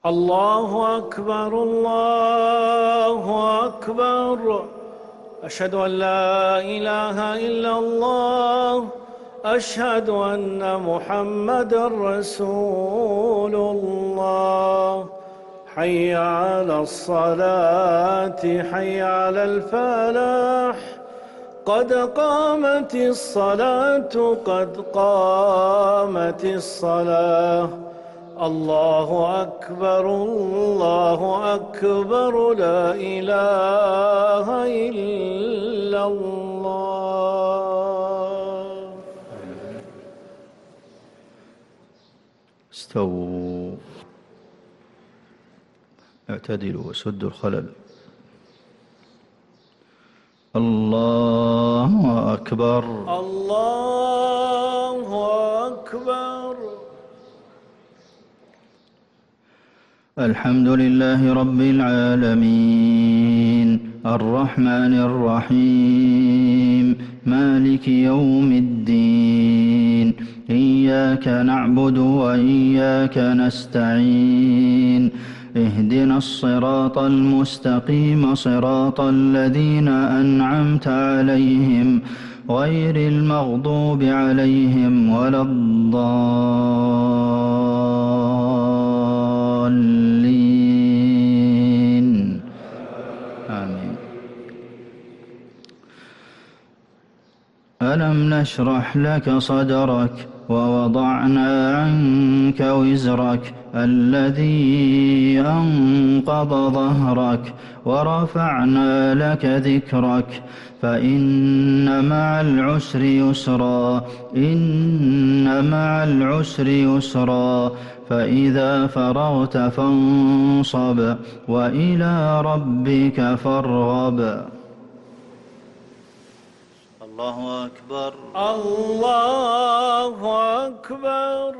الله أكبر الله أكبر. أشهد أن لا إله إلا الله. أشهد أن محمدًا رسول الله. حي على الصلاة حي على الفلاح. قد قامت الصلاة قد قامت الصلاة. الله أكبر الله أكبر لا إله إلا الله. استووا اعتدلوا وسدوا الخلل. الله أكبر الله أكبر. الحمد لله رب العالمين الرحمن الرحيم مالك يوم الدين إياك نعبد وإياك نستعين اهدنا الصراط المستقيم صراط الذين أنعمت عليهم غير المغضوب عليهم ولا الضالين آمين. ألم نشرح لك صدرك ووضعنا عنك وزرك الذي أنقض ظهرك ورفعنا لك ذكرك فإن مع العسر يسرا إن مع العسر يسرا فإذا فرغت فانصب وإلى ربك فارغب. الله أكبر الله أكبر.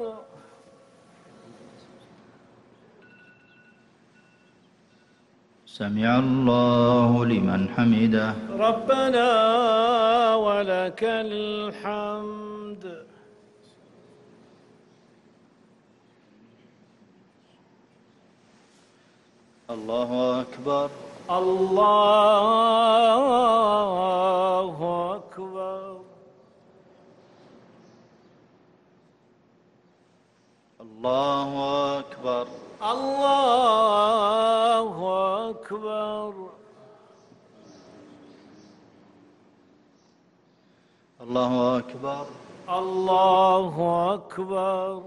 سمع الله لمن حمده. ربنا ولك الحمد. الله أكبر الله أكبر. الله أكبر الله أكبر. الله أكبر الله أكبر.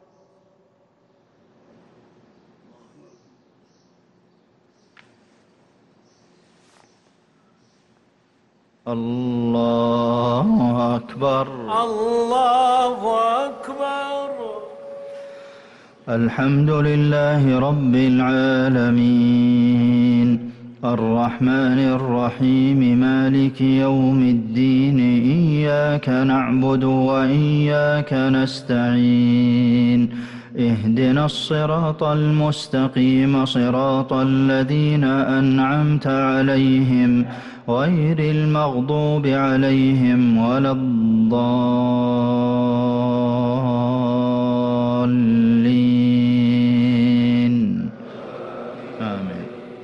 الله أكبر الله أكبر. الحمد لله رب العالمين الرحمن الرحيم مالك يوم الدين إياك نعبد وإياك نستعين اهدنا الصراط المستقيم صراط الذين أنعمت عليهم غير المغضوب عليهم ولا الضالين آمين.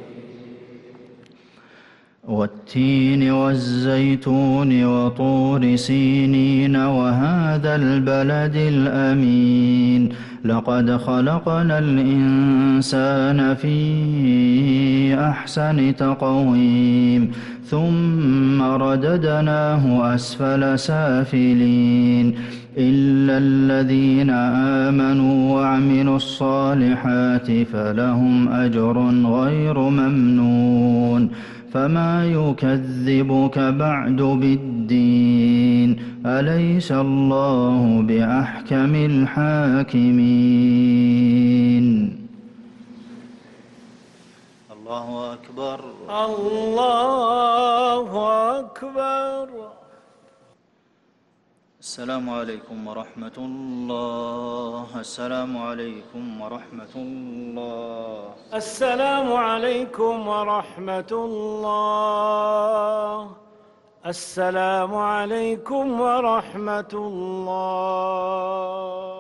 والتين والزيتون وطور سينين وهذا البلد الأمين لقد خلقنا الإنسان في أحسن تقويم ثم رددناه أسفل سافلين إلا الذين آمنوا وعملوا الصالحات فلهم أجر غير ممنون فما يكذبك بعد بالدين أليس الله بأحكم الحاكمين. الله أكبر الله أكبر. السلام عليكم ورحمة الله. السلام عليكم ورحمة الله. السلام عليكم ورحمة الله. السلام عليكم ورحمة الله.